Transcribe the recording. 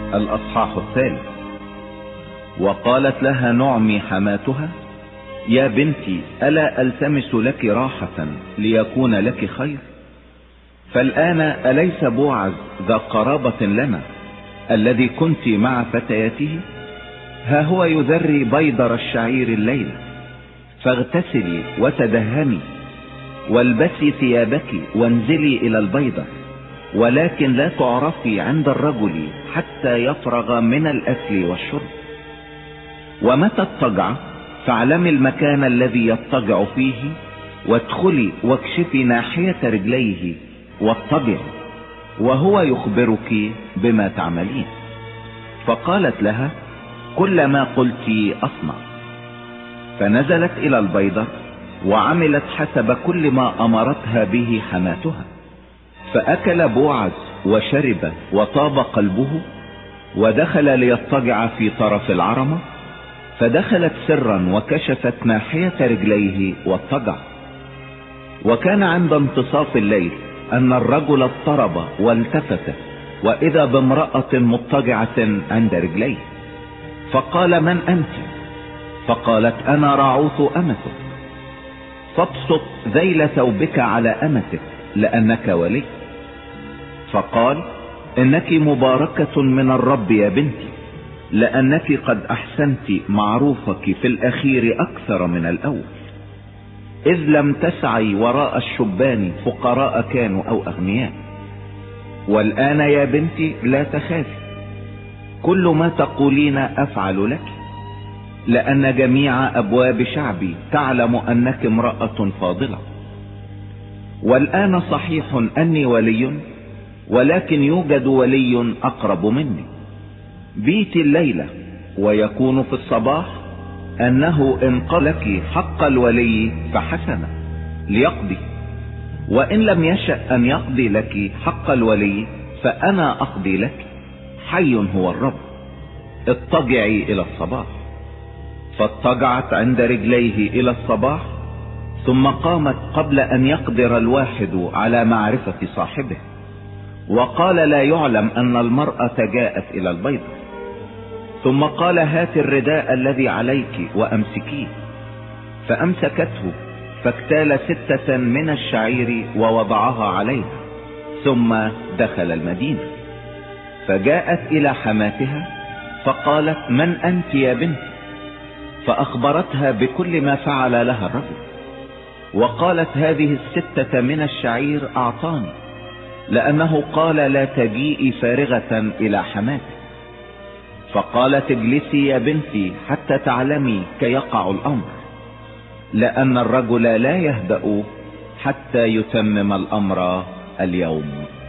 الأصحاح 3. وقالت لها نعمي حماتها: يا بنتي، ألا ألتمس لك راحة ليكون لك خير؟ فالآن أليس بوعز ذا قرابة لنا الذي كنت مع فتياته؟ ها هو يذري بيضر الشعير الليلة، فاغتسلي وتدهني والبسي ثيابك وانزلي إلى البيضة، ولكن لا تعرفي عند الرجل حتى يفرغ من الأكل والشرب. ومتى اضطجع فاعلمي المكان الذي يضطجع فيه، وادخلي واكشفي ناحية رجليه واضطجعي، وهو يخبرك بما تعملين. فقالت لها: كل ما قلت أصنع. فنزلت إلى البيضة وعملت حسب كل ما أمرتها به حماتها. فأكل بوعز وشرب وطاب قلبه، ودخل ليضطجع في طرف العرمة، فدخلت سرا وكشفت ناحية رجليه واضطجع. وكان عند انتصاف الليل أن الرجل اضطرب والتفت، وإذا بامرأة مضطجعة عند رجليه، فقال: من أنت؟ فقالت: أنا راعوث أمتك. فابسط ذيل ثوبك على أمتك لأنك ولي. فقال: إنك مباركة من الرب يا بنتي، لأنك قد أحسنت معروفك في الأخير أكثر من الأول، إذ لم تسعي وراء الشبان فقراء كانوا أو أغنياء. والآن يا بنتي لا تخافي، كل ما تقولين أفعل لك، لأن جميع أبواب شعبي تعلم أنك امرأة فاضلة. والآن صحيح أني ولي، ولكن يوجد ولي أقرب مني. بيت الليلة، ويكون في الصباح أنه إن قال لك حق الولي فحسن ليقضي، وإن لم يشأ أن يقضي لك حق الولي فأنا أقضي لك، حي هو الرب. اضطجعي إلى الصباح. فاضطجعت عند رجليه إلى الصباح، ثم قامت قبل أن يقدر الواحد على معرفة صاحبه، وقال: لا يعلم أن المرأة جاءت إلى البيضة. ثم قال: هات الرداء الذي عليك وأمسكيه. فأمسكته، فاكتال 6 من الشعير ووضعها عليها، ثم دخل المدينة. فجاءت إلى حماتها فقالت: من أنت يا بنت؟ فأخبرتها بكل ما فعل لها الرجل. وقالت: هذه 6 من الشعير أعطاني، لأنه قال: لا تجيئي فارغة إلى حماتك. فقالت: اجلسي يا بنتي حتى تعلمي كيقع الأمر، لأن الرجل لا يهدأ حتى يتمم الأمر اليوم.